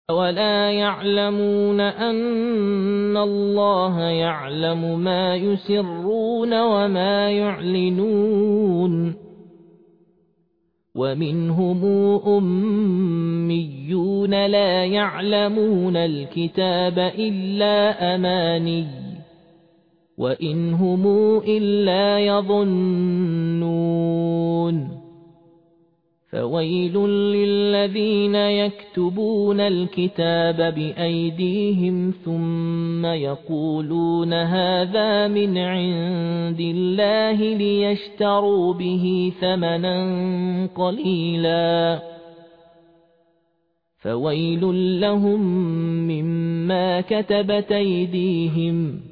ولا يعلمون أن الله يعلم ما يسرون وما يعلنون ومنهم أميون لا يعلمون الكتاب إلا أماني وإن هم إلا يظنون فويل للذين يكتبون الكتاب بأيديهم ثم يقولون هذا من عند الله ليشتروا به ثمنا قليلا فويل لهم مما كتبت أيديهم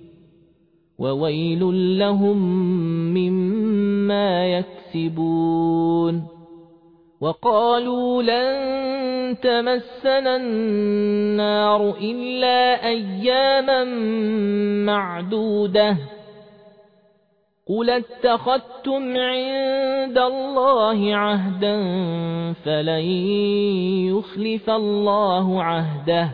وويل لهم مما يكسبون وقالوا لن تمسنا النار إلا أياما معدودة قل اتخذتم عند الله عهدا فلن يخلف الله عهده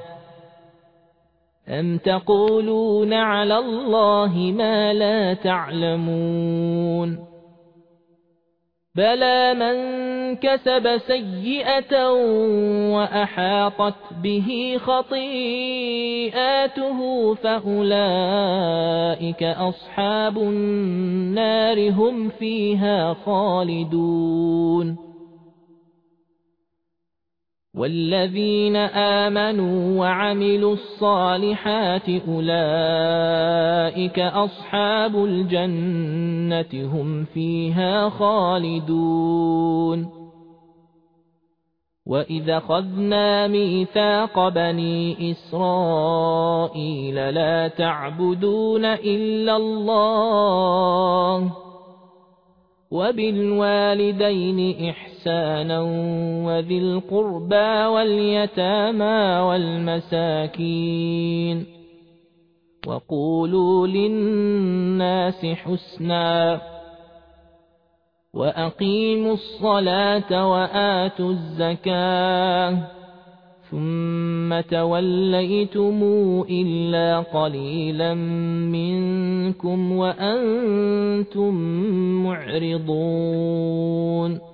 أم تقولون على الله ما لا تعلمون بلى من كسب سيئة وأحاطت به خطيئاته فأولئك أصحاب النار هم فيها خالدون والذين آمنوا وعملوا الصالحات أولئك أصحاب الجنة هم فيها خالدون وإذا أخذنا ميثاق بني إسرائيل لا تعبدون إلا الله وبالوالدين إحسانا وذي القربى واليتامى والمساكين وقولوا للناس حسنا وأقيموا الصلاة وآتوا الزكاة ثم توليتم إلا قليلا منكم وأنتم معرضون